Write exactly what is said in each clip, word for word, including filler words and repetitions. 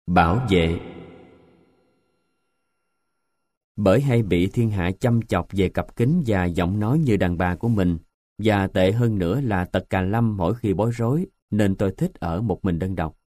Bảo vệ. Bởi hay bị thiên hạ chăm chọc về cặp kính và giọng nói như đàn bà của mình, và tệ hơn nữa là tật cà lâm mỗi khi bối rối, nên tôi thích ở một mình đơn độc.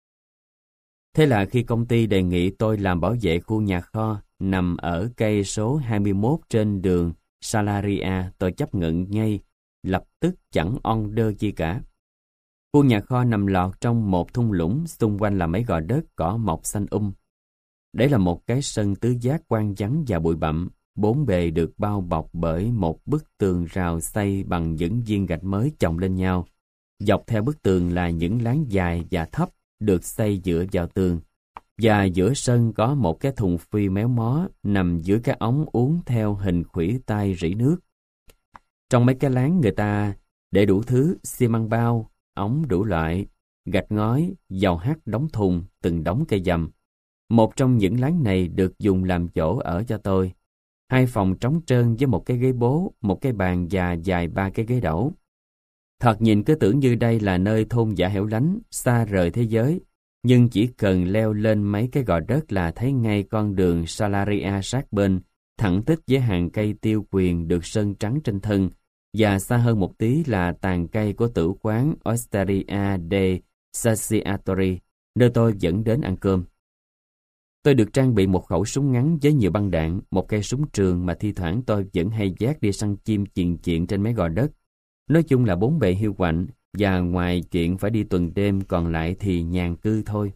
Thế là khi công ty đề nghị tôi làm bảo vệ khu nhà kho nằm ở cây số hai mươi mốt trên đường Salaria, tôi chấp nhận ngay, lập tức chẳng on đơ chi cả. Khu nhà kho nằm lọt trong một thung lũng, xung quanh là mấy gò đất cỏ mọc xanh um. Đấy là một cái sân tứ giác quang vắng và bụi bặm, bốn bề được bao bọc bởi một bức tường rào xây bằng những viên gạch mới chồng lên nhau. Dọc theo bức tường là những láng dài và thấp được xây dựa vào tường. Và giữa sân có một cái thùng phi méo mó nằm dưới cái ống uống theo hình khuỷu tay rỉ nước. Trong mấy cái láng người ta để đủ thứ xi măng bao, ống đủ loại, gạch ngói, dầu hắt đóng thùng, từng đống cây dầm. Một trong những láng này được dùng làm chỗ ở cho tôi. Hai phòng trống trơn với một cái ghế bố, một cái bàn và dài ba cái ghế đẩu. Thật nhìn cứ tưởng như đây là nơi thôn dã hẻo lánh, xa rời thế giới. Nhưng chỉ cần leo lên mấy cái gò đất là thấy ngay con đường Salaria sát bên, thẳng tít với hàng cây tiêu quyền được sơn trắng trên thân, và xa hơn một tí là tàn cây của tử quán Osteria de Saciatori, nơi tôi dẫn đến ăn cơm. Tôi được trang bị một khẩu súng ngắn với nhiều băng đạn, một cây súng trường mà thi thoảng tôi vẫn hay vác đi săn chim chuyền chuyện trên mấy gò đất. Nói chung là bốn bề hiu quạnh, và ngoài chuyện phải đi tuần đêm còn lại thì nhàn cư thôi.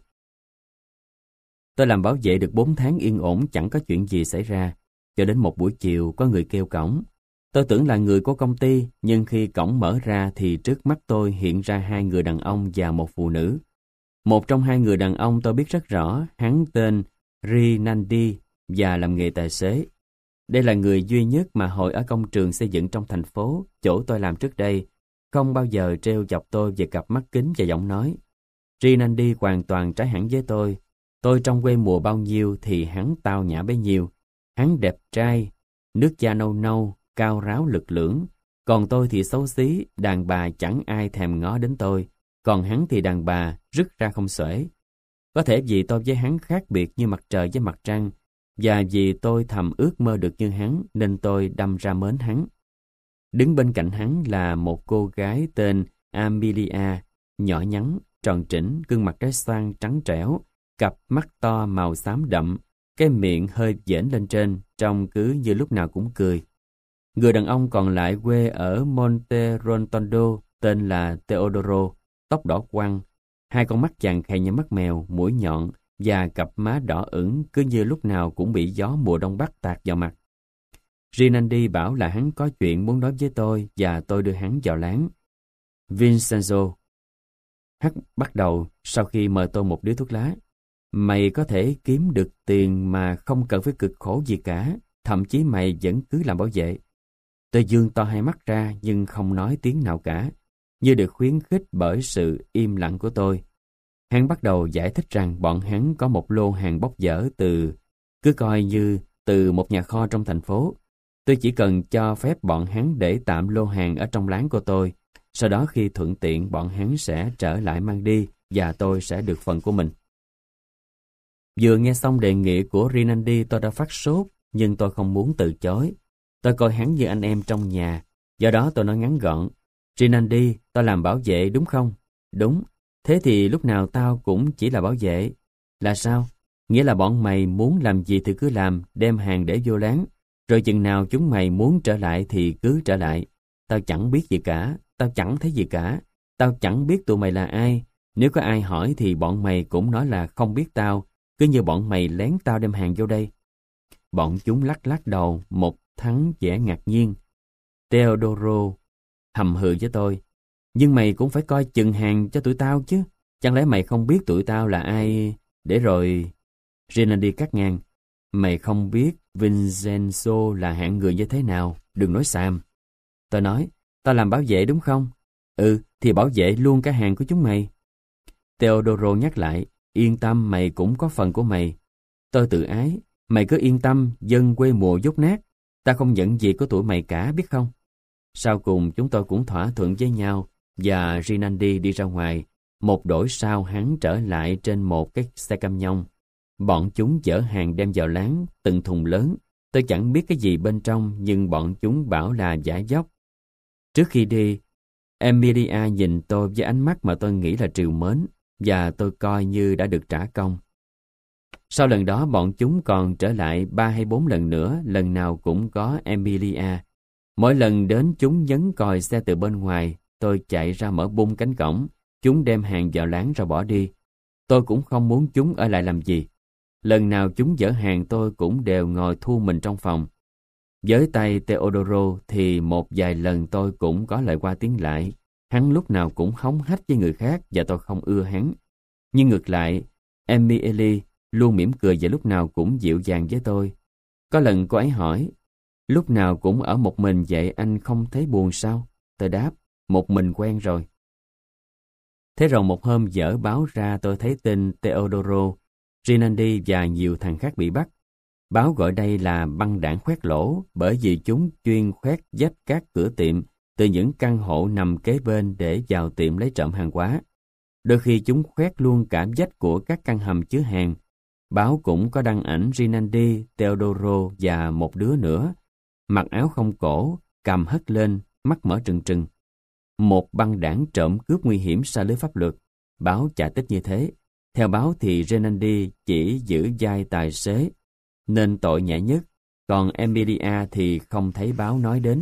Tôi làm bảo vệ được bốn tháng yên ổn, chẳng có chuyện gì xảy ra. Cho đến một buổi chiều có người kêu cổng. Tôi tưởng là người của công ty, nhưng khi cổng mở ra thì trước mắt tôi hiện ra hai người đàn ông và một phụ nữ. Một trong hai người đàn ông tôi biết rất rõ, hắn tên Rinaldi và làm nghề tài xế. Đây là người duy nhất mà hồi ở công trường xây dựng trong thành phố, chỗ tôi làm trước đây, không bao giờ trêu chọc tôi về cặp mắt kính và giọng nói. Rinaldi hoàn toàn trái hẳn với tôi. Tôi trong quê mùa bao nhiêu thì hắn tao nhã bấy nhiêu. Hắn đẹp trai, nước da nâu nâu, cao ráo lực lưỡng. Còn tôi thì xấu xí, đàn bà chẳng ai thèm ngó đến tôi. Còn hắn thì đàn bà, rứt ra không xuể. Có thể vì tôi với hắn khác biệt như mặt trời với mặt trăng, và vì tôi thầm ước mơ được như hắn nên tôi đâm ra mến hắn. Đứng bên cạnh hắn là một cô gái tên Amelia, nhỏ nhắn, tròn trĩnh, gương mặt trái xoan trắng trẻo, cặp mắt to màu xám đậm, cái miệng hơi vểnh lên trên, trông cứ như lúc nào cũng cười. Người đàn ông còn lại quê ở Monte Rotondo, tên là Teodoro, tóc đỏ quăn, hai con mắt chàng khè như mắt mèo, mũi nhọn và cặp má đỏ ửng cứ như lúc nào cũng bị gió mùa đông bắc tạt vào mặt. Rinaldi bảo là hắn có chuyện muốn nói với tôi và tôi đưa hắn vào láng. Vincenzo, hắn bắt đầu sau khi mời tôi một điếu thuốc lá. Mày có thể kiếm được tiền mà không cần phải cực khổ gì cả, thậm chí mày vẫn cứ làm bảo vệ. Tôi dương to hai mắt ra nhưng không nói tiếng nào cả, như được khuyến khích bởi sự im lặng của tôi. Hắn bắt đầu giải thích rằng bọn hắn có một lô hàng bốc dở từ, cứ coi như từ một nhà kho trong thành phố. Tôi chỉ cần cho phép bọn hắn để tạm lô hàng ở trong láng của tôi. Sau đó khi thuận tiện bọn hắn sẽ trở lại mang đi và tôi sẽ được phần của mình. Vừa nghe xong đề nghị của Rinaldi tôi đã phát sốt, nhưng tôi không muốn từ chối. Tôi coi hắn như anh em trong nhà, do đó tôi nói ngắn gọn. Rinaldi, tao làm bảo vệ đúng không? Đúng. Thế thì lúc nào tao cũng chỉ là bảo vệ. Là sao? Nghĩa là bọn mày muốn làm gì thì cứ làm, đem hàng để vô láng. Rồi chừng nào chúng mày muốn trở lại thì cứ trở lại. Tao chẳng biết gì cả, tao chẳng thấy gì cả. Tao chẳng biết tụi mày là ai. Nếu có ai hỏi thì bọn mày cũng nói là không biết tao, cứ như bọn mày lén tao đem hàng vô đây. Bọn chúng lắc lắc đầu, một thắng vẻ ngạc nhiên. Teodoro hầm hừ với tôi. Nhưng mày cũng phải coi chừng hàng cho tụi tao chứ. Chẳng lẽ mày không biết tụi tao là ai? Để rồi... Rinaldi cắt ngang. Mày không biết Vincenzo là hạng người như thế nào, đừng nói xàm. Tôi nói, tao làm bảo vệ đúng không? Ừ, thì bảo vệ luôn cả hàng của chúng mày. Teodoro nhắc lại, yên tâm mày cũng có phần của mày. Tôi tự ái, mày cứ yên tâm, dân quê mùa dốt nát. Ta không nhận gì của tụi mày cả, biết không? Sau cùng chúng tôi cũng thỏa thuận với nhau và Rinaldi đi ra ngoài. Một đổi sau hắn trở lại trên một cái xe cam nhông. Bọn chúng chở hàng đem vào láng, từng thùng lớn. Tôi chẳng biết cái gì bên trong, nhưng bọn chúng bảo là giả dốc. Trước khi đi, Emilia nhìn tôi với ánh mắt mà tôi nghĩ là trìu mến, và tôi coi như đã được trả công. Sau lần đó bọn chúng còn trở lại ba hay bốn lần nữa, lần nào cũng có Emilia. Mỗi lần đến chúng nhấn còi xe từ bên ngoài, tôi chạy ra mở bung cánh cổng, chúng đem hàng vào láng rồi bỏ đi. Tôi cũng không muốn chúng ở lại làm gì. Lần nào chúng dỡ hàng tôi cũng đều ngồi thu mình trong phòng. Với tay Teodoro thì một vài lần tôi cũng có lời qua tiếng lại. Hắn lúc nào cũng hống hách với người khác và tôi không ưa hắn. Nhưng ngược lại, Emily luôn mỉm cười và lúc nào cũng dịu dàng với tôi. Có lần cô ấy hỏi, lúc nào cũng ở một mình vậy anh không thấy buồn sao? Tôi đáp, một mình quen rồi. Thế rồi một hôm dở báo ra tôi thấy tin Teodoro, Rinaldi và nhiều thằng khác bị bắt. Báo gọi đây là băng đảng khoét lỗ bởi vì chúng chuyên khoét vách các cửa tiệm từ những căn hộ nằm kế bên để vào tiệm lấy trộm hàng hóa. Đôi khi chúng khoét luôn cả vách của các căn hầm chứa hàng. Báo cũng có đăng ảnh Rinaldi, Teodoro và một đứa nữa, mặc áo không cổ, cầm hất lên, mắt mở trừng trừng. Một băng đảng trộm cướp nguy hiểm xa lưới pháp luật. Báo chả tích như thế. Theo báo thì Rinaldi chỉ giữ vai tài xế, nên tội nhẹ nhất, còn Emilia thì không thấy báo nói đến.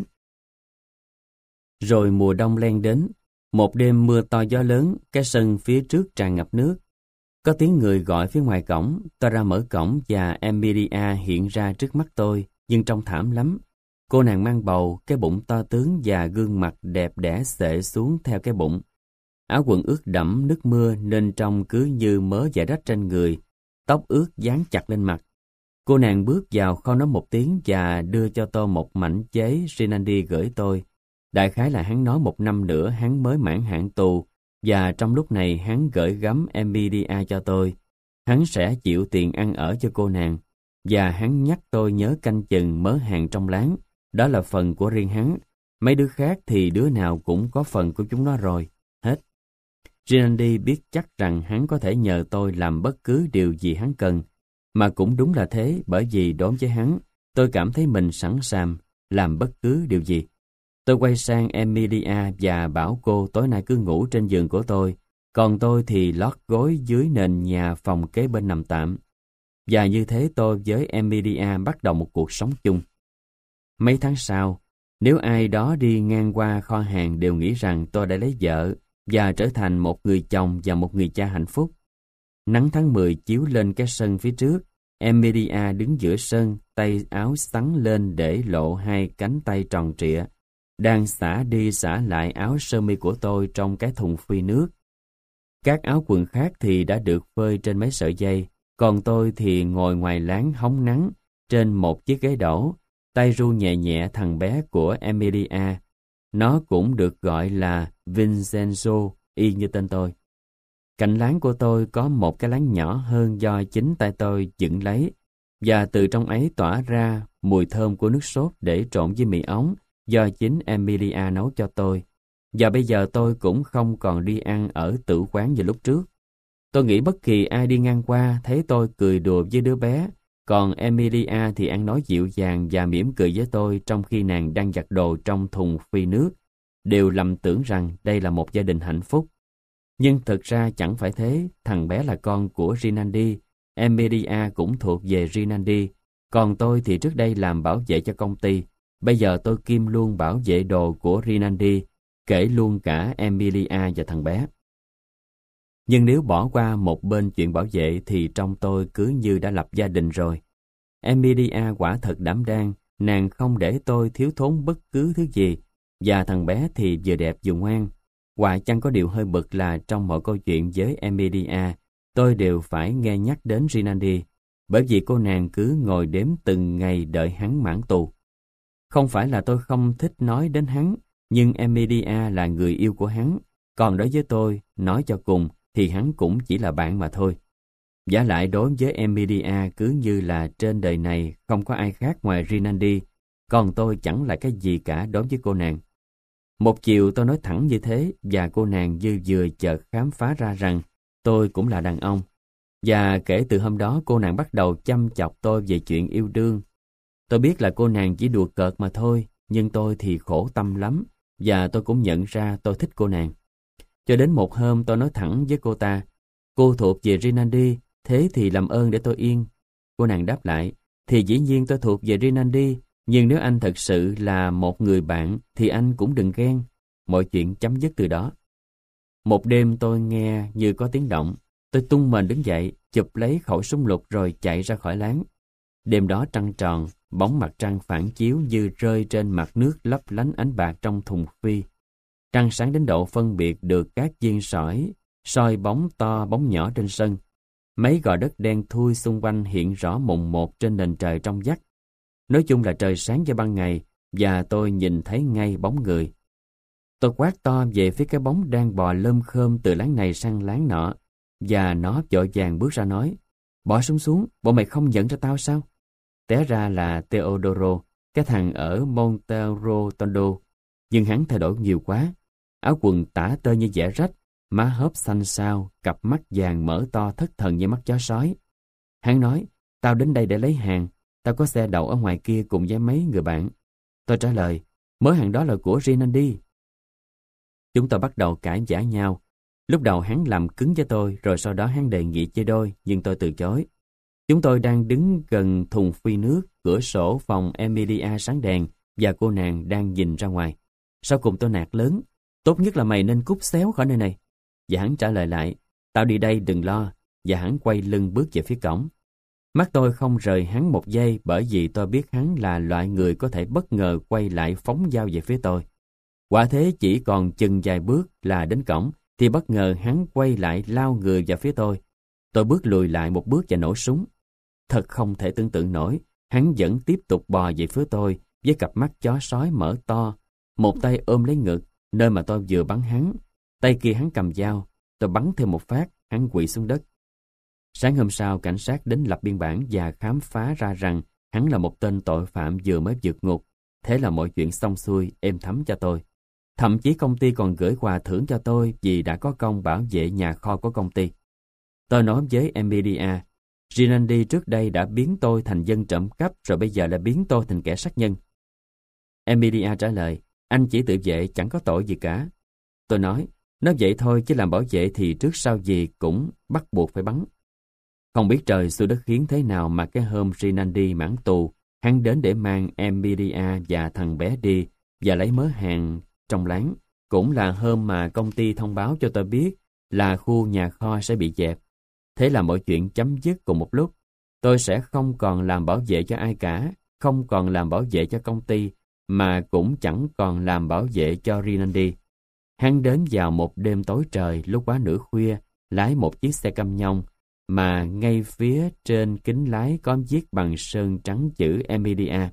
Rồi mùa đông len đến, một đêm mưa to gió lớn, cái sân phía trước tràn ngập nước. Có tiếng người gọi phía ngoài cổng, tôi ra mở cổng và Emilia hiện ra trước mắt tôi, nhưng trông thảm lắm. Cô nàng mang bầu, cái bụng to tướng và gương mặt đẹp đẽ xệ xuống theo cái bụng. Áo quần ướt đẫm nước mưa nên trông cứ như mớ vải rách trên người, tóc ướt dán chặt lên mặt. Cô nàng bước vào không nói một tiếng và đưa cho tôi một mảnh giấy Rinaldi gửi tôi. Đại khái là hắn nói một năm nữa hắn mới mãn hạn tù, và trong lúc này hắn gửi gắm Emilia cho tôi. Hắn sẽ chịu tiền ăn ở cho cô nàng, và hắn nhắc tôi nhớ canh chừng mớ hàng trong láng. Đó là phần của riêng hắn. Mấy đứa khác thì đứa nào cũng có phần của chúng nó rồi. Hết. Rinaldi biết chắc rằng hắn có thể nhờ tôi làm bất cứ điều gì hắn cần. Mà cũng đúng là thế, bởi vì đối với hắn, tôi cảm thấy mình sẵn sàng làm bất cứ điều gì. Tôi quay sang Emilia và bảo cô tối nay cứ ngủ trên giường của tôi, còn tôi thì lót gối dưới nền nhà phòng kế bên nằm tạm. Và như thế tôi với Emilia bắt đầu một cuộc sống chung. Mấy tháng sau, nếu ai đó đi ngang qua kho hàng đều nghĩ rằng tôi đã lấy vợ và trở thành một người chồng và một người cha hạnh phúc. Nắng tháng mười chiếu lên cái sân phía trước. Emilia đứng giữa sân, tay áo xắn lên để lộ hai cánh tay tròn trịa, đang xả đi xả lại áo sơ mi của tôi trong cái thùng phi nước. Các áo quần khác thì đã được phơi trên mấy sợi dây, còn tôi thì ngồi ngoài láng hóng nắng trên một chiếc ghế đổ, tay ru nhẹ nhẹ thằng bé của Emilia. Nó cũng được gọi là Vincenzo, y như tên tôi. Cạnh láng của tôi có một cái láng nhỏ hơn do chính tay tôi dựng lấy, và từ trong ấy tỏa ra mùi thơm của nước sốt để trộn với mì ống do chính Emilia nấu cho tôi. Và bây giờ tôi cũng không còn đi ăn ở tử quán như lúc trước. Tôi nghĩ bất kỳ ai đi ngang qua thấy tôi cười đùa với đứa bé, còn Emilia thì ăn nói dịu dàng và mỉm cười với tôi trong khi nàng đang giặt đồ trong thùng phi nước, đều lầm tưởng rằng đây là một gia đình hạnh phúc. Nhưng thực ra chẳng phải thế, thằng bé là con của Rinaldi, Emilia cũng thuộc về Rinaldi, còn tôi thì trước đây làm bảo vệ cho công ty, bây giờ tôi kiêm luôn bảo vệ đồ của Rinaldi, kể luôn cả Emilia và thằng bé. Nhưng nếu bỏ qua một bên chuyện bảo vệ thì trong tôi cứ như đã lập gia đình rồi. Emilia quả thật đảm đang, nàng không để tôi thiếu thốn bất cứ thứ gì, và thằng bé thì vừa đẹp vừa ngoan. Quả chăng có điều hơi bực là trong mọi câu chuyện với Emilia, tôi đều phải nghe nhắc đến Rinaldi, bởi vì cô nàng cứ ngồi đếm từng ngày đợi hắn mãn tù. Không phải là tôi không thích nói đến hắn, nhưng Emilia là người yêu của hắn, còn đối với tôi, nói cho cùng, thì hắn cũng chỉ là bạn mà thôi. Vả lại đối với Emilia cứ như là trên đời này không có ai khác ngoài Rinaldi, còn tôi chẳng là cái gì cả đối với cô nàng. Một chiều tôi nói thẳng như thế và cô nàng như vừa chợt khám phá ra rằng tôi cũng là đàn ông. Và kể từ hôm đó cô nàng bắt đầu chăm chọc tôi về chuyện yêu đương. Tôi biết là cô nàng chỉ đùa cợt mà thôi, nhưng tôi thì khổ tâm lắm và tôi cũng nhận ra tôi thích cô nàng. Cho đến một hôm tôi nói thẳng với cô ta, cô thuộc về Rinaldi, thế thì làm ơn để tôi yên. Cô nàng đáp lại, thì dĩ nhiên tôi thuộc về Rinaldi, nhưng nếu anh thật sự là một người bạn thì anh cũng đừng ghen. Mọi chuyện chấm dứt từ đó. Một đêm tôi nghe như có tiếng động, tôi tung mền đứng dậy, chụp lấy khẩu súng lục rồi chạy ra khỏi láng. Đêm đó trăng tròn, bóng mặt trăng phản chiếu như rơi trên mặt nước lấp lánh ánh bạc trong thùng phi. Trăng sáng đến độ phân biệt được các viên sỏi, soi bóng to bóng nhỏ trên sân. Mấy gò đất đen thui xung quanh hiện rõ mồn một trên nền trời trong vắt. Nói chung là trời sáng như ban ngày và tôi nhìn thấy ngay bóng người. Tôi quát to về phía cái bóng đang bò lơm khơm từ láng này sang láng nọ và nó vội vàng bước ra nói, bỏ súng xuống, bộ mày không nhận ra tao sao? Té ra là Teodoro, cái thằng ở Monterotondo, nhưng hắn thay đổi nhiều quá. Áo quần tả tơi như vẽ rách, má hớp xanh xao, cặp mắt vàng mở to thất thần như mắt chó sói. Hắn nói, tao đến đây để lấy hàng, tao có xe đậu ở ngoài kia cùng với mấy người bạn. Tôi trả lời, mớ hàng đó là của Rinaldi. Chúng tôi bắt đầu cãi vã nhau. Lúc đầu hắn làm cứng với tôi, rồi sau đó hắn đề nghị chia đôi, nhưng tôi từ chối. Chúng tôi đang đứng gần thùng phi nước, cửa sổ phòng Emilia sáng đèn và cô nàng đang nhìn ra ngoài. Sau cùng tôi nạt lớn, tốt nhất là mày nên cút xéo khỏi nơi này. Và hắn trả lời lại, tao đi đây đừng lo, và hắn quay lưng bước về phía cổng. Mắt tôi không rời hắn một giây bởi vì tôi biết hắn là loại người có thể bất ngờ quay lại phóng dao về phía tôi. Quả thế chỉ còn chừng vài bước là đến cổng, thì bất ngờ hắn quay lại lao người vào phía tôi. Tôi bước lùi lại một bước và nổ súng. Thật không thể tưởng tượng nổi, hắn vẫn tiếp tục bò về phía tôi với cặp mắt chó sói mở to, một tay ôm lấy ngực, nơi mà tôi vừa bắn hắn. Tay kia hắn cầm dao, tôi bắn thêm một phát, hắn quỵ xuống đất. Sáng hôm sau, cảnh sát đến lập biên bản và khám phá ra rằng hắn là một tên tội phạm vừa mới vượt ngục. Thế là mọi chuyện xong xuôi, êm thấm cho tôi. Thậm chí công ty còn gửi quà thưởng cho tôi vì đã có công bảo vệ nhà kho của công ty. Tôi nói với Emilia, Rinaldi trước đây đã biến tôi thành dân trộm cắp rồi bây giờ lại biến tôi thành kẻ sát nhân. Emilia trả lời, anh chỉ tự vệ chẳng có tội gì cả. Tôi nói, nói vậy thôi chứ làm bảo vệ thì trước sau gì cũng bắt buộc phải bắn. Không biết trời xui đất khiến thế nào mà cái hôm Rinaldi mãn tù, hắn đến để mang Emilia và thằng bé đi và lấy mớ hàng trong láng. Cũng là hôm mà công ty thông báo cho tôi biết là khu nhà kho sẽ bị dẹp. Thế là mọi chuyện chấm dứt cùng một lúc. Tôi sẽ không còn làm bảo vệ cho ai cả, không còn làm bảo vệ cho công ty, mà cũng chẳng còn làm bảo vệ cho Rinaldi. Hắn đến vào một đêm tối trời lúc quá nửa khuya, lái một chiếc xe cam nhông, mà ngay phía trên kính lái có viết bằng sơn trắng chữ Emilia.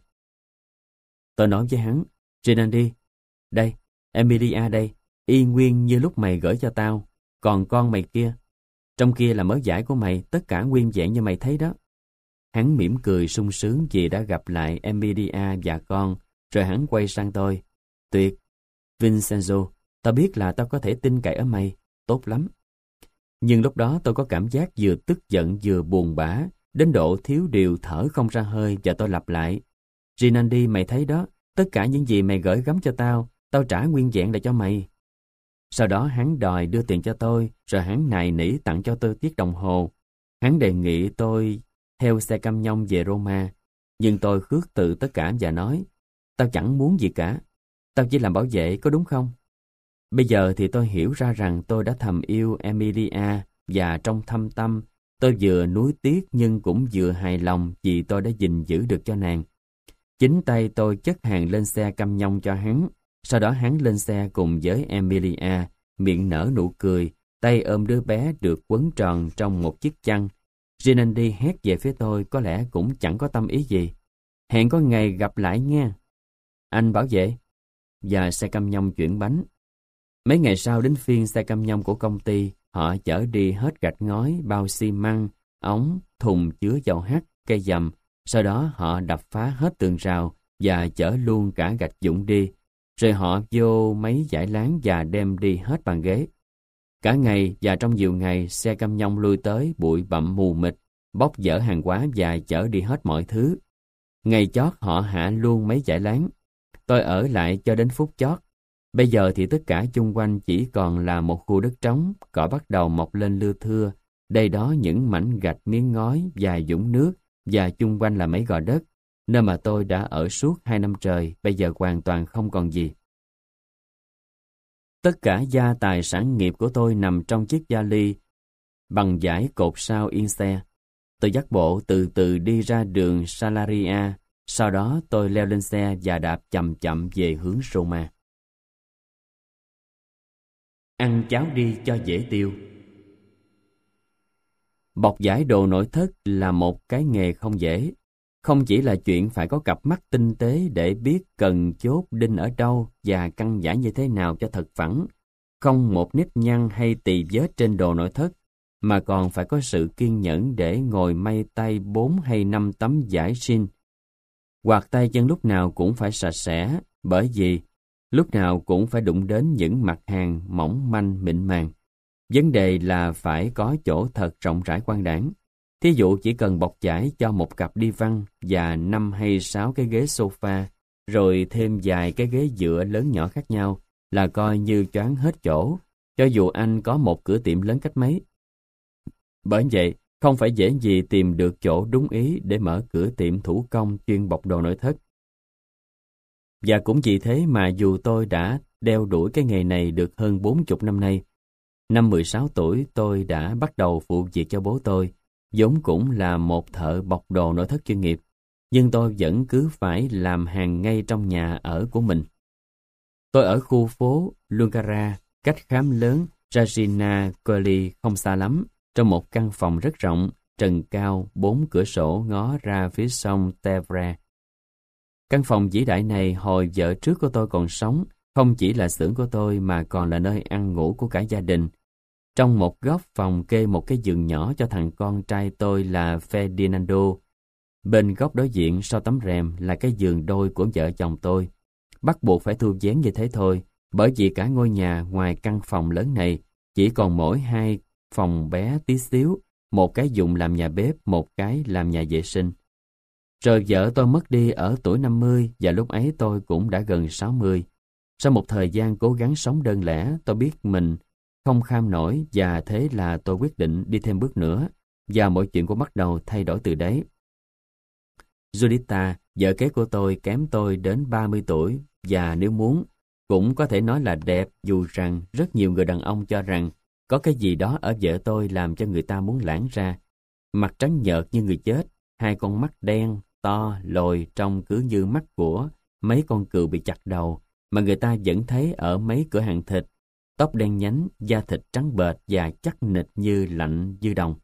Tôi nói với hắn, Rinaldi, đây, Emilia đây, y nguyên như lúc mày gửi cho tao, còn con mày kia. Trong kia là mớ vải của mày, tất cả nguyên vẹn như mày thấy đó. Hắn mỉm cười sung sướng vì đã gặp lại Emilia và con, rồi hắn quay sang tôi. Tuyệt, Vincenzo, tao biết là tao có thể tin cậy ở mày, tốt lắm. Nhưng lúc đó tôi có cảm giác vừa tức giận vừa buồn bã, đến độ thiếu điều thở không ra hơi và tôi lặp lại. Rinaldi mày thấy đó, tất cả những gì mày gửi gắm cho tao, tao trả nguyên vẹn lại cho mày. Sau đó hắn đòi đưa tiền cho tôi, rồi hắn nài nỉ tặng cho tôi chiếc đồng hồ. Hắn đề nghị tôi theo xe cam nhông về Roma, nhưng tôi khước từ tất cả và nói, tao chẳng muốn gì cả, tao chỉ làm bảo vệ, có đúng không? Bây giờ thì tôi hiểu ra rằng tôi đã thầm yêu Emilia và trong thâm tâm, tôi vừa nuối tiếc nhưng cũng vừa hài lòng vì tôi đã gìn giữ được cho nàng. Chính tay tôi chất hàng lên xe cam nhông cho hắn. Sau đó hắn lên xe cùng với Emilia, miệng nở nụ cười, tay ôm đứa bé được quấn tròn trong một chiếc chăn. Rinaldi hét về phía tôi có lẽ cũng chẳng có tâm ý gì. Hẹn có ngày gặp lại nha. Anh bảo vệ. Và xe cam nhông chuyển bánh. Mấy ngày sau đến phiên xe cam nhông của công ty, họ chở đi hết gạch ngói, bao xi măng, ống, thùng chứa dầu hắt, cây dầm. Sau đó họ đập phá hết tường rào và chở luôn cả gạch vụn đi. rồi họ vô máy giải láng và đem đi hết bàn ghế. Cả ngày và trong nhiều ngày, xe cam nhông lui tới, bụi bặm mù mịt, bóc dỡ hàng hóa và chở đi hết mọi thứ. Ngày chót họ hạ luôn máy giải láng. Tôi ở lại cho đến phút chót. Bây giờ thì tất cả chung quanh chỉ còn là một khu đất trống, cỏ bắt đầu mọc lên lưa thưa. Đây đó những mảnh gạch, miếng ngói, vài dũng nước và chung quanh là mấy gò đất. Nơi mà tôi đã ở suốt hai năm trời, bây giờ hoàn toàn không còn gì. Tất cả gia tài sản nghiệp của tôi nằm trong chiếc vali bằng vải cột sau yên xe. Tôi dắt bộ từ từ đi ra đường Salaria, sau đó tôi leo lên xe và đạp chậm chậm về hướng Roma. Ăn cháo đi cho dễ tiêu. Bọc vải đồ nội thất là một cái nghề không dễ. Không chỉ là chuyện phải có cặp mắt tinh tế để biết cần chốt đinh ở đâu và căng vải như thế nào cho thật phẳng, không một nếp nhăn hay tì vết trên đồ nội thất, mà còn phải có sự kiên nhẫn để ngồi may tay bốn hay năm tấm vải xin. Hoặc tay chân lúc nào cũng phải sạch sẽ, bởi vì lúc nào cũng phải đụng đến những mặt hàng mỏng manh mịn màng. Vấn đề là phải có chỗ thật rộng rãi quang đãng. Thí dụ chỉ cần bọc vải cho một cặp đi văn và năm hay sáu cái ghế sofa, rồi thêm vài cái ghế dựa lớn nhỏ khác nhau, là coi như choáng hết chỗ, cho dù anh có một cửa tiệm lớn cách mấy. Bởi vậy, không phải dễ gì tìm được chỗ đúng ý để mở cửa tiệm thủ công chuyên bọc đồ nội thất. Và cũng vì thế mà dù tôi đã đeo đuổi cái nghề này được hơn bốn mươi năm nay, năm mười sáu tuổi tôi đã bắt đầu phụ việc cho bố tôi, vốn cũng là một thợ bọc đồ nội thất chuyên nghiệp, nhưng tôi vẫn cứ phải làm hàng ngay trong nhà ở của mình. Tôi ở khu phố Luncara, cách khám lớn Regina Coeli không xa lắm, trong một căn phòng rất rộng, trần cao, bốn cửa sổ ngó ra phía sông Tevere. Căn phòng vĩ đại này hồi vợ trước của tôi còn sống, không chỉ là xưởng của tôi mà còn là nơi ăn ngủ của cả gia đình. Trong một góc phòng kê một cái giường nhỏ cho thằng con trai tôi là Ferdinando. Bên góc đối diện sau tấm rèm là cái giường đôi của vợ chồng tôi. Bắt buộc phải thu vén như thế thôi, bởi vì cả ngôi nhà ngoài căn phòng lớn này chỉ còn mỗi hai phòng bé tí xíu, một cái dùng làm nhà bếp, một cái làm nhà vệ sinh. Rồi vợ tôi mất đi ở tuổi năm mươi và lúc ấy tôi cũng đã gần sáu mươi. Sau một thời gian cố gắng sống đơn lẻ, tôi biết mình không kham nổi và thế là tôi quyết định đi thêm bước nữa và mọi chuyện cũng bắt đầu thay đổi từ đấy. Judita, vợ kế của tôi, kém tôi đến ba mươi tuổi và nếu muốn, cũng có thể nói là đẹp, dù rằng rất nhiều người đàn ông cho rằng có cái gì đó ở vợ tôi làm cho người ta muốn lãng ra. Mặt trắng nhợt như người chết, hai con mắt đen, to, lồi trông cứ như mắt của mấy con cừu bị chặt đầu mà người ta vẫn thấy ở mấy cửa hàng thịt, tóc đen nhánh, da thịt trắng bệch và chắc nịch như lạnh như đồng.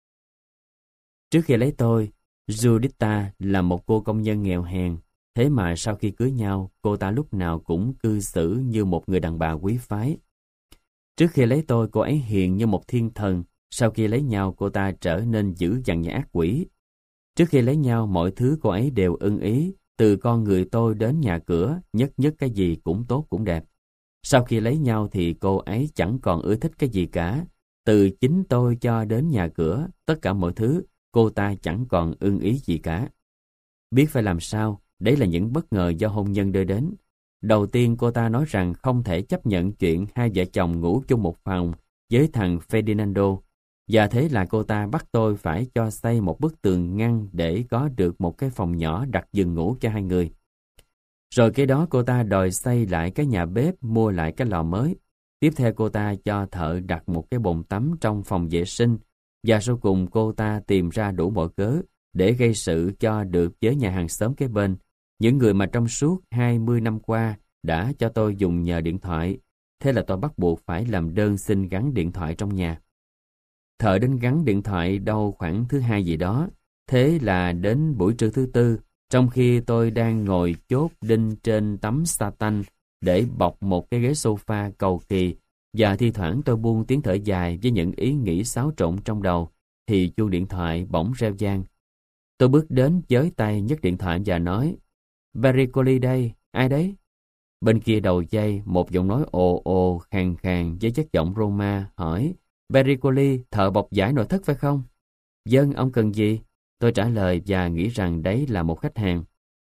Trước khi lấy tôi, Judita là một cô công nhân nghèo hèn, thế mà sau khi cưới nhau, cô ta lúc nào cũng cư xử như một người đàn bà quý phái. Trước khi lấy tôi, cô ấy hiền như một thiên thần, sau khi lấy nhau cô ta trở nên dữ dằn như ác quỷ. Trước khi lấy nhau, mọi thứ cô ấy đều ưng ý, từ con người tôi đến nhà cửa, nhất nhất cái gì cũng tốt cũng đẹp. Sau khi lấy nhau thì cô ấy chẳng còn ưa thích cái gì cả, từ chính tôi cho đến nhà cửa, tất cả mọi thứ, cô ta chẳng còn ưng ý gì cả. Biết phải làm sao, đấy là những bất ngờ do hôn nhân đưa đến. Đầu tiên cô ta nói rằng không thể chấp nhận chuyện hai vợ chồng ngủ chung một phòng với thằng Ferdinando, và thế là cô ta bắt tôi phải cho xây một bức tường ngăn để có được một cái phòng nhỏ đặt giường ngủ cho hai người. Rồi cái đó cô ta đòi xây lại cái nhà bếp, mua lại cái lò mới. Tiếp theo cô ta cho thợ đặt một cái bồn tắm trong phòng vệ sinh, và sau cùng cô ta tìm ra đủ mọi cớ để gây sự cho được với nhà hàng xóm kế bên, những người mà trong suốt hai mươi năm qua đã cho tôi dùng nhờ điện thoại. Thế là tôi bắt buộc phải làm đơn xin gắn điện thoại trong nhà. Thợ đến gắn điện thoại đâu khoảng thứ hai gì đó. Thế là đến buổi trưa thứ tư, trong khi tôi đang ngồi chốt đinh trên tấm satan để bọc một cái ghế sofa cầu kỳ, và thi thoảng tôi buông tiếng thở dài với những ý nghĩ xáo trộn trong đầu, thì chuông điện thoại bỗng reo vang. Tôi bước đến với tay nhấc điện thoại và nói: Baricoli đây, ai đấy? Bên kia đầu dây, một giọng nói ồ ồ, khàn khàn với chất giọng Roma hỏi, Pericoli, thợ bọc giải nội thất phải không? Vâng, ông cần gì? Tôi trả lời và nghĩ rằng đấy là một khách hàng.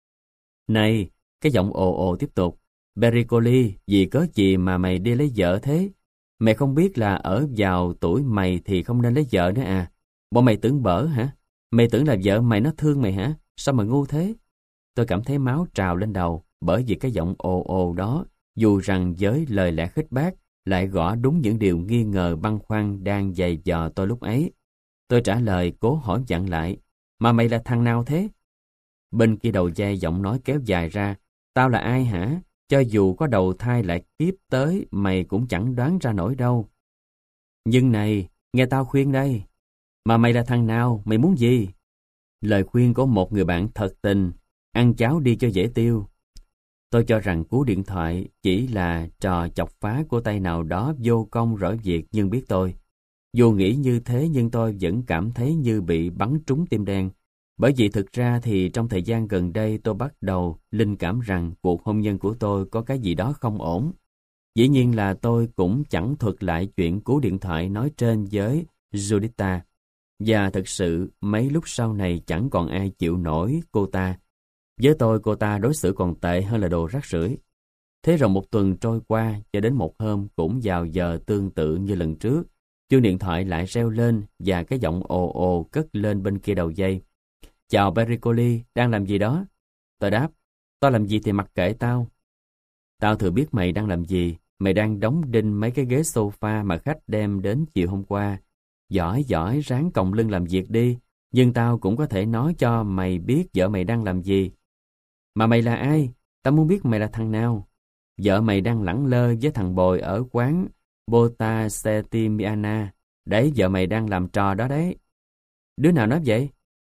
Này, cái giọng ồ ồ tiếp tục, Pericoli, vì cớ gì mà mày đi lấy vợ thế? Mày không biết là ở vào tuổi mày thì không nên lấy vợ nữa à? Bọn mày tưởng bở hả? Mày tưởng là vợ mày nó thương mày hả? Sao mà ngu thế? Tôi cảm thấy máu trào lên đầu bởi vì cái giọng ồ ồ đó, dù rằng với lời lẽ khích bác, lại gõ đúng những điều nghi ngờ băn khoăn đang dày dò tôi lúc ấy. Tôi trả lời cố hỏi dặn lại, mà mày là thằng nào thế? Bên kia đầu dây giọng nói kéo dài ra, tao là ai hả? Cho dù có đầu thai lại kiếp tới, mày cũng chẳng đoán ra nổi đâu. Nhưng này, nghe tao khuyên đây. Mà mày là thằng nào, mày muốn gì? Lời khuyên của một người bạn thật tình, ăn cháo đi cho dễ tiêu. Tôi cho rằng cú điện thoại chỉ là trò chọc phá của tay nào đó vô công rõ việc nhưng biết tôi. Dù nghĩ như thế nhưng tôi vẫn cảm thấy như bị bắn trúng tim đen. Bởi vì thực ra thì trong thời gian gần đây tôi bắt đầu linh cảm rằng cuộc hôn nhân của tôi có cái gì đó không ổn. Dĩ nhiên là tôi cũng chẳng thuật lại chuyện cú điện thoại nói trên với Juditha. Và thực sự mấy lúc sau này chẳng còn ai chịu nổi cô ta. Với tôi cô ta đối xử còn tệ hơn là đồ rác rưởi. Thế rồi một tuần trôi qua cho đến một hôm cũng vào giờ tương tự như lần trước. Chuông điện thoại lại reo lên và cái giọng ồ ồ cất lên bên kia đầu dây. Chào Pericoli, đang làm gì đó? Tôi đáp, tao làm gì thì mặc kệ tao. Tao thừa biết mày đang làm gì, mày đang đóng đinh mấy cái ghế sofa mà khách đem đến chiều hôm qua. Giỏi giỏi ráng còng lưng làm việc đi, nhưng tao cũng có thể nói cho mày biết vợ mày đang làm gì. Mà mày là ai? Tao muốn biết mày là thằng nào. Vợ mày đang lẳng lơ với thằng bồi ở quán Bota Setimiana. Đấy, vợ mày đang làm trò đó đấy. Đứa nào nói vậy?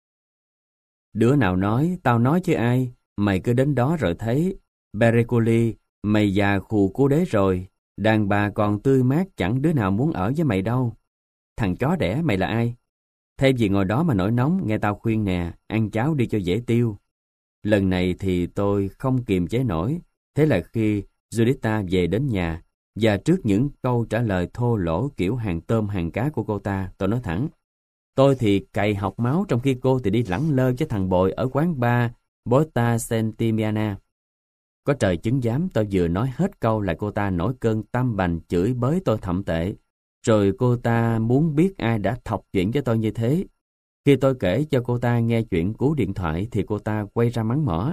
Đứa nào nói, tao nói chứ ai. Mày cứ đến đó rồi thấy. Pericoli, mày già khù cú đế rồi. Đàn bà còn tươi mát chẳng đứa nào muốn ở với mày đâu. Thằng chó đẻ, mày là ai? Thay vì ngồi đó mà nổi nóng, nghe tao khuyên nè, ăn cháo đi cho dễ tiêu. Lần này thì tôi không kiềm chế nổi. Thế là khi Juditha về đến nhà, và trước những câu trả lời thô lỗ kiểu hàng tôm hàng cá của cô ta, tôi nói thẳng. Tôi thì cày học máu trong khi cô thì đi lẳng lơ với thằng bội ở quán bar Botta Sentimiana. Có trời chứng giám tôi vừa nói hết câu là cô ta nổi cơn tam bành chửi bới tôi thậm tệ. Rồi cô ta muốn biết ai đã thọc chuyện với tôi như thế. Khi tôi kể cho cô ta nghe chuyện cú điện thoại thì cô ta quay ra mắng mỏ.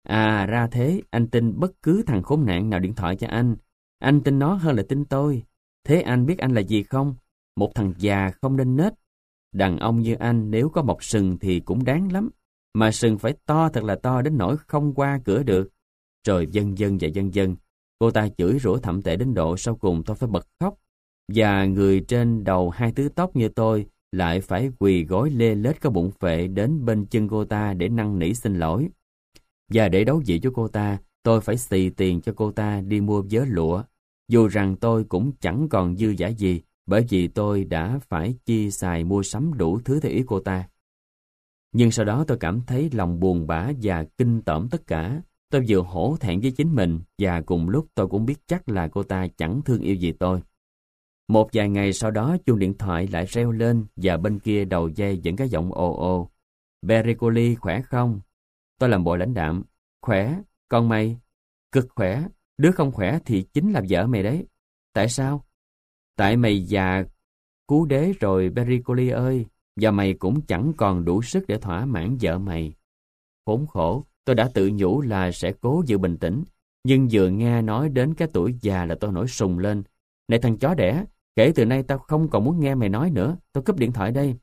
À ra thế, anh tin bất cứ thằng khốn nạn nào điện thoại cho anh. Anh tin nó hơn là tin tôi. Thế anh biết anh là gì không? Một thằng già không nên nết. Đàn ông như anh nếu có mọc sừng thì cũng đáng lắm. Mà sừng phải to thật là to đến nỗi không qua cửa được. Rồi vân vân và vân vân. Cô ta chửi rủa thậm tệ đến độ sau cùng tôi phải bật khóc. Và người trên đầu hai tứ tóc như tôi lại phải quỳ gối lê lết có bụng phệ đến bên chân cô ta để năn nỉ xin lỗi. Và để đấu dị với cô ta, tôi phải xì tiền cho cô ta đi mua vớ lụa. Dù rằng tôi cũng chẳng còn dư dả gì, bởi vì tôi đã phải chi xài mua sắm đủ thứ theo ý cô ta. Nhưng sau đó tôi cảm thấy lòng buồn bã và kinh tởm tất cả. Tôi vừa hổ thẹn với chính mình và cùng lúc tôi cũng biết chắc là cô ta chẳng thương yêu gì tôi. Một vài ngày sau đó chuông điện thoại lại reo lên và bên kia đầu dây vẫn cái giọng ồ ồ. Pericoli khỏe không? Tôi làm bộ lãnh đạm. Khỏe, còn mày? Cực khỏe, đứa không khỏe thì chính là vợ mày đấy. Tại sao? Tại mày già cú đế rồi Pericoli ơi, và mày cũng chẳng còn đủ sức để thỏa mãn vợ mày. Khốn khổ, tôi đã tự nhủ là sẽ cố giữ bình tĩnh, nhưng vừa nghe nói đến cái tuổi già là tôi nổi sùng lên. Này thằng chó đẻ, kể từ nay tao không còn muốn nghe mày nói nữa, tôi cúp điện thoại đây.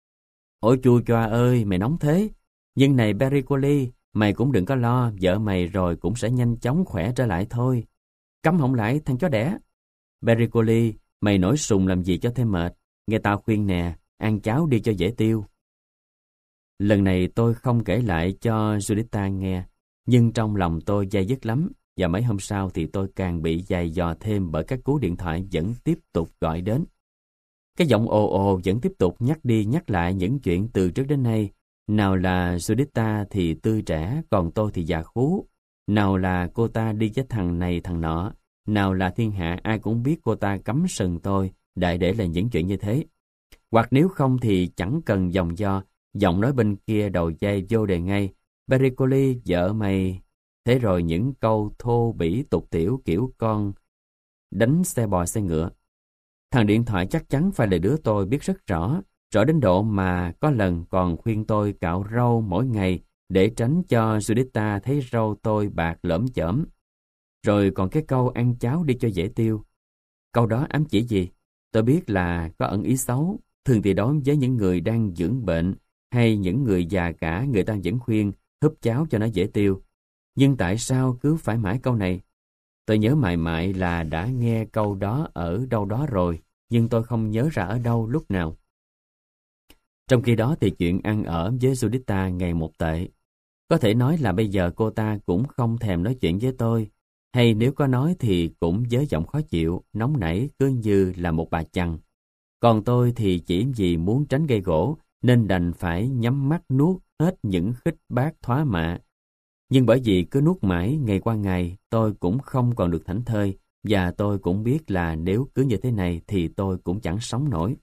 Ôi chua choa ơi, mày nóng thế. Nhưng này Pericoli, mày cũng đừng có lo, vợ mày rồi cũng sẽ nhanh chóng khỏe trở lại thôi. Câm họng lại thằng chó đẻ. Pericoli, mày nổi sùng làm gì cho thêm mệt. Nghe tao khuyên nè, ăn cháo đi cho dễ tiêu. Lần này tôi không kể lại cho Juditha nghe, nhưng trong lòng tôi day dứt lắm. Và mấy hôm sau thì tôi càng bị dày dò thêm bởi các cú điện thoại vẫn tiếp tục gọi đến. Cái giọng ồ ồ vẫn tiếp tục nhắc đi nhắc lại những chuyện từ trước đến nay. Nào là Juditha thì tươi trẻ, còn tôi thì già khú. Nào là cô ta đi với thằng này thằng nọ, nào là thiên hạ ai cũng biết cô ta cắm sừng tôi, đại để là những chuyện như thế. Hoặc nếu không thì chẳng cần dòng do, giọng nói bên kia đầu dây vô đề ngay. Pericoli, vợ mày. Thế rồi những câu thô bỉ tục tiểu kiểu con đánh xe bò xe ngựa. Thằng điện thoại chắc chắn phải là đứa tôi biết rất rõ, rõ đến độ mà có lần còn khuyên tôi cạo râu mỗi ngày để tránh cho Giuditta thấy râu tôi bạc lởm chởm. Rồi còn cái câu ăn cháo đi cho dễ tiêu. Câu đó ám chỉ gì? Tôi biết là có ẩn ý xấu, thường thì đối với những người đang dưỡng bệnh hay những người già cả, người ta vẫn khuyên húp cháo cho nó dễ tiêu. Nhưng tại sao cứ phải mãi câu này? Tôi nhớ mãi mãi là đã nghe câu đó ở đâu đó rồi, nhưng tôi không nhớ ra ở đâu lúc nào. Trong khi đó thì chuyện ăn ở với Giuditta ngày một tệ. Có thể nói là bây giờ cô ta cũng không thèm nói chuyện với tôi, hay nếu có nói thì cũng với giọng khó chịu, nóng nảy cứ như là một bà chằn. Còn tôi thì chỉ vì muốn tránh gây gổ nên đành phải nhắm mắt nuốt hết những khích bác thoá mạ. Nhưng bởi vì cứ nuốt mãi ngày qua ngày, tôi cũng không còn được thảnh thơi, và tôi cũng biết là nếu cứ như thế này thì tôi cũng chẳng sống nổi.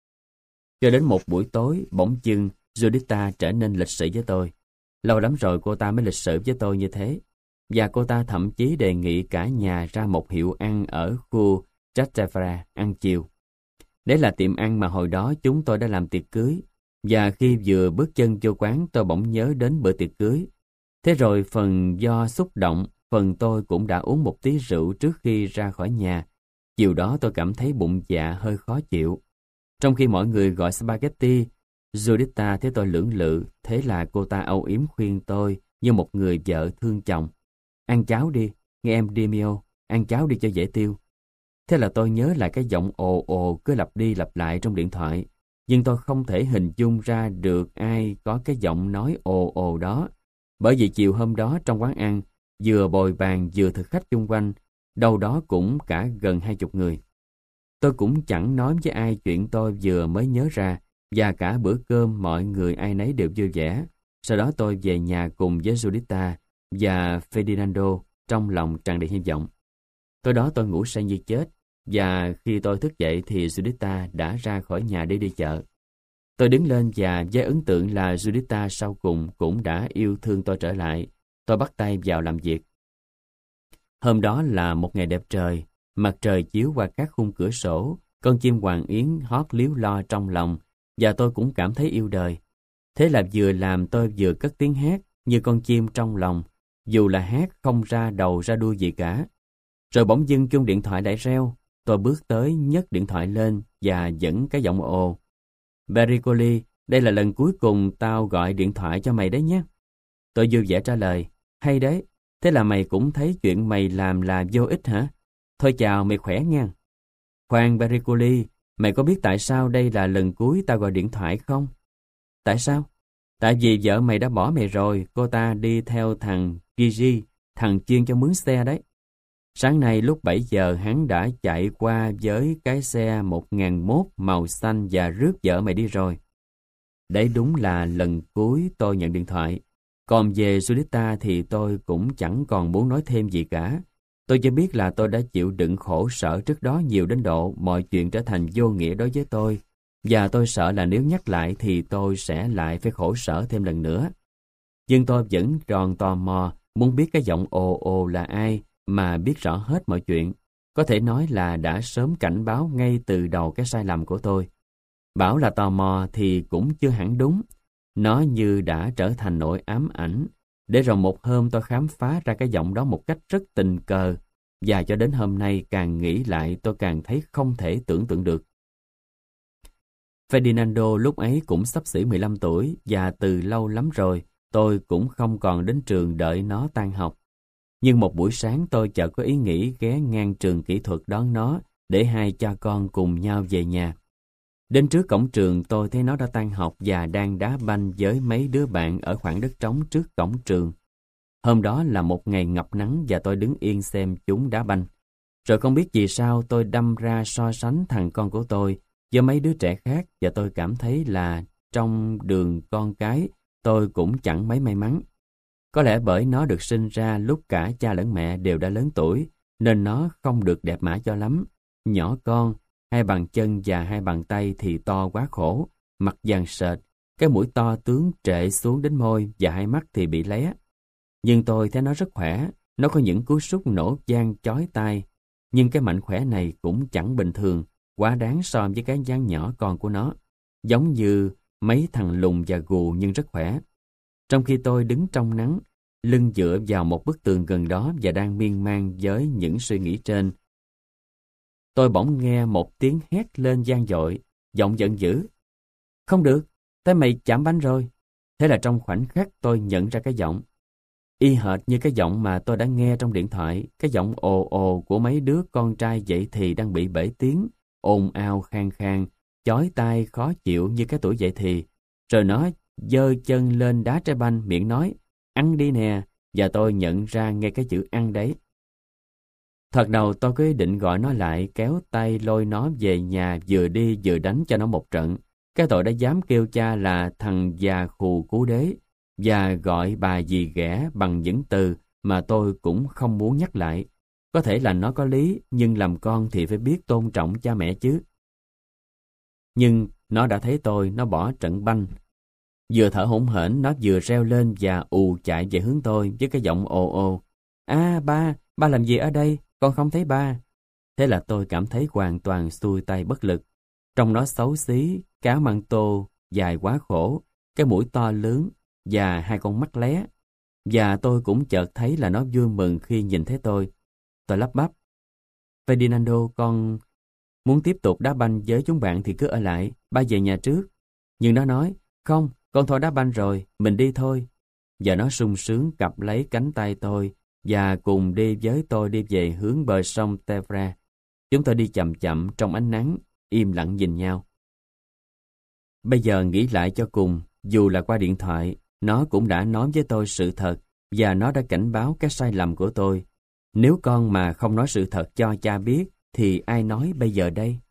Cho đến một buổi tối, bỗng dưng Giuditta trở nên lịch sự với tôi. Lâu lắm rồi cô ta mới lịch sự với tôi như thế. Và cô ta thậm chí đề nghị cả nhà ra một hiệu ăn ở khu Trastevere ăn chiều. Đấy là tiệm ăn mà hồi đó chúng tôi đã làm tiệc cưới. Và khi vừa bước chân vô quán tôi bỗng nhớ đến bữa tiệc cưới. Thế rồi phần do xúc động, phần tôi cũng đã uống một tí rượu trước khi ra khỏi nhà. Chiều đó tôi cảm thấy bụng dạ hơi khó chịu. Trong khi mọi người gọi spaghetti, Giuditta thấy tôi lưỡng lự, thế là cô ta âu yếm khuyên tôi như một người vợ thương chồng. Ăn cháo đi, nghe em Demio, ăn cháo đi cho dễ tiêu. Thế là tôi nhớ lại cái giọng ồ ồ cứ lặp đi lặp lại trong điện thoại. Nhưng tôi không thể hình dung ra được ai có cái giọng nói ồ ồ đó. Bởi vì chiều hôm đó trong quán ăn, vừa bồi bàn vừa thực khách chung quanh, đâu đó cũng cả gần hai chục người. Tôi cũng chẳng nói với ai chuyện tôi vừa mới nhớ ra, và cả bữa cơm mọi người ai nấy đều vui vẻ. Sau đó tôi về nhà cùng với Giuditta và Ferdinando trong lòng tràn đầy hy vọng. Tối đó tôi ngủ say như chết, và khi tôi thức dậy thì Giuditta đã ra khỏi nhà để đi chợ. Tôi đứng lên và với ấn tượng là Giuditta sau cùng cũng đã yêu thương tôi trở lại. Tôi bắt tay vào làm việc. Hôm đó là một ngày đẹp trời, mặt trời chiếu qua các khung cửa sổ, con chim hoàng yến hót líu lo trong lòng, và tôi cũng cảm thấy yêu đời. Thế là vừa làm tôi vừa cất tiếng hát như con chim trong lòng, dù là hát không ra đầu ra đuôi gì cả. Rồi bỗng dưng chuông điện thoại lại reo, tôi bước tới nhấc điện thoại lên và dẫn cái giọng ồ. Pericoli, đây là lần cuối cùng tao gọi điện thoại cho mày đấy nhé. Tôi vui vẻ trả lời, hay đấy, thế là mày cũng thấy chuyện mày làm là vô ích hả? Thôi chào, mày khỏe nha. Khoan Pericoli, mày có biết tại sao đây là lần cuối tao gọi điện thoại không? Tại sao? Tại vì vợ mày đã bỏ mày rồi, cô ta đi theo thằng Gigi, thằng chuyên cho mướn xe đấy. Sáng nay lúc bảy giờ hắn đã chạy qua với cái xe một nghìn mốt màu xanh và rước vợ mày đi rồi. Đấy đúng là lần cuối tôi nhận điện thoại. Còn về Giuditta thì tôi cũng chẳng còn muốn nói thêm gì cả. Tôi chỉ biết là tôi đã chịu đựng khổ sở trước đó nhiều đến độ mọi chuyện trở thành vô nghĩa đối với tôi. Và tôi sợ là nếu nhắc lại thì tôi sẽ lại phải khổ sở thêm lần nữa. Nhưng tôi vẫn tròn tò mò muốn biết cái giọng ồ ồ là ai mà biết rõ hết mọi chuyện. Có thể nói là đã sớm cảnh báo ngay từ đầu cái sai lầm của tôi. Bảo là tò mò thì cũng chưa hẳn đúng. Nó như đã trở thành nỗi ám ảnh. Để rồi một hôm tôi khám phá ra cái giọng đó một cách rất tình cờ. Và cho đến hôm nay càng nghĩ lại tôi càng thấy không thể tưởng tượng được. Ferdinando lúc ấy cũng xấp xỉ mười lăm tuổi và từ lâu lắm rồi tôi cũng không còn đến trường đợi nó tan học. Nhưng một buổi sáng tôi chợt có ý nghĩ ghé ngang trường kỹ thuật đón nó để hai cha con cùng nhau về nhà. Đến trước cổng trường tôi thấy nó đã tan học và đang đá banh với mấy đứa bạn ở khoảng đất trống trước cổng trường. Hôm đó là một ngày ngập nắng và tôi đứng yên xem chúng đá banh. Rồi không biết vì sao tôi đâm ra so sánh thằng con của tôi với mấy đứa trẻ khác và tôi cảm thấy là trong đường con cái tôi cũng chẳng mấy may mắn. Có lẽ bởi nó được sinh ra lúc cả cha lẫn mẹ đều đã lớn tuổi, nên nó không được đẹp mã cho lắm. Nhỏ con, hai bàn chân và hai bàn tay thì to quá khổ, mặt vàng sệt, cái mũi to tướng trệ xuống đến môi và hai mắt thì bị lé. Nhưng tôi thấy nó rất khỏe, nó có những cú sút nổ vang chói tai. Nhưng cái mạnh khỏe này cũng chẳng bình thường, quá đáng so với cái dáng nhỏ con của nó. Giống như mấy thằng lùn và gù nhưng rất khỏe. Trong khi tôi đứng trong nắng, lưng dựa vào một bức tường gần đó và đang miên man với những suy nghĩ trên, tôi bỗng nghe một tiếng hét lên vang dội, giọng giận dữ. Không được, tay mày chạm banh rồi. Thế là trong khoảnh khắc tôi nhận ra cái giọng. Y hệt như cái giọng mà tôi đã nghe trong điện thoại, cái giọng ồ ồ của mấy đứa con trai dậy thì đang bị bể tiếng, ồn ào khang khang, chói tai khó chịu như cái tuổi dậy thì. Rồi nó giơ chân lên đá trái banh, miệng nói, ăn đi nè, và tôi nhận ra nghe cái chữ ăn đấy. Thật đầu tôi có ý định gọi nó lại, kéo tay lôi nó về nhà vừa đi vừa đánh cho nó một trận. Cái tội đã dám kêu cha là thằng già khù cú đế, và gọi bà dì ghẻ bằng những từ mà tôi cũng không muốn nhắc lại. Có thể là nó có lý, nhưng làm con thì phải biết tôn trọng cha mẹ chứ. Nhưng nó đã thấy tôi, nó bỏ trận banh. Vừa thở hổn hển, nó vừa reo lên và ù chạy về hướng tôi với cái giọng ồ ồ. À ba, ba làm gì ở đây? Con không thấy ba. Thế là tôi cảm thấy hoàn toàn xuôi tay bất lực. Trông nó xấu xí, cá măng tô, dài quá khổ, cái mũi to lớn và hai con mắt lé. Và tôi cũng chợt thấy là nó vui mừng khi nhìn thấy tôi. Tôi lắp bắp. Ferdinando, con muốn tiếp tục đá banh với chúng bạn thì cứ ở lại, ba về nhà trước. Nhưng nó nói, không, con thôi đá banh rồi, mình đi thôi. Và nó sung sướng cặp lấy cánh tay tôi và cùng đi với tôi đi về hướng bờ sông Tevra. Chúng tôi đi chậm chậm trong ánh nắng, im lặng nhìn nhau. Bây giờ nghĩ lại cho cùng, dù là qua điện thoại, nó cũng đã nói với tôi sự thật và nó đã cảnh báo cái sai lầm của tôi. Nếu con mà không nói sự thật cho cha biết, thì ai nói bây giờ đây?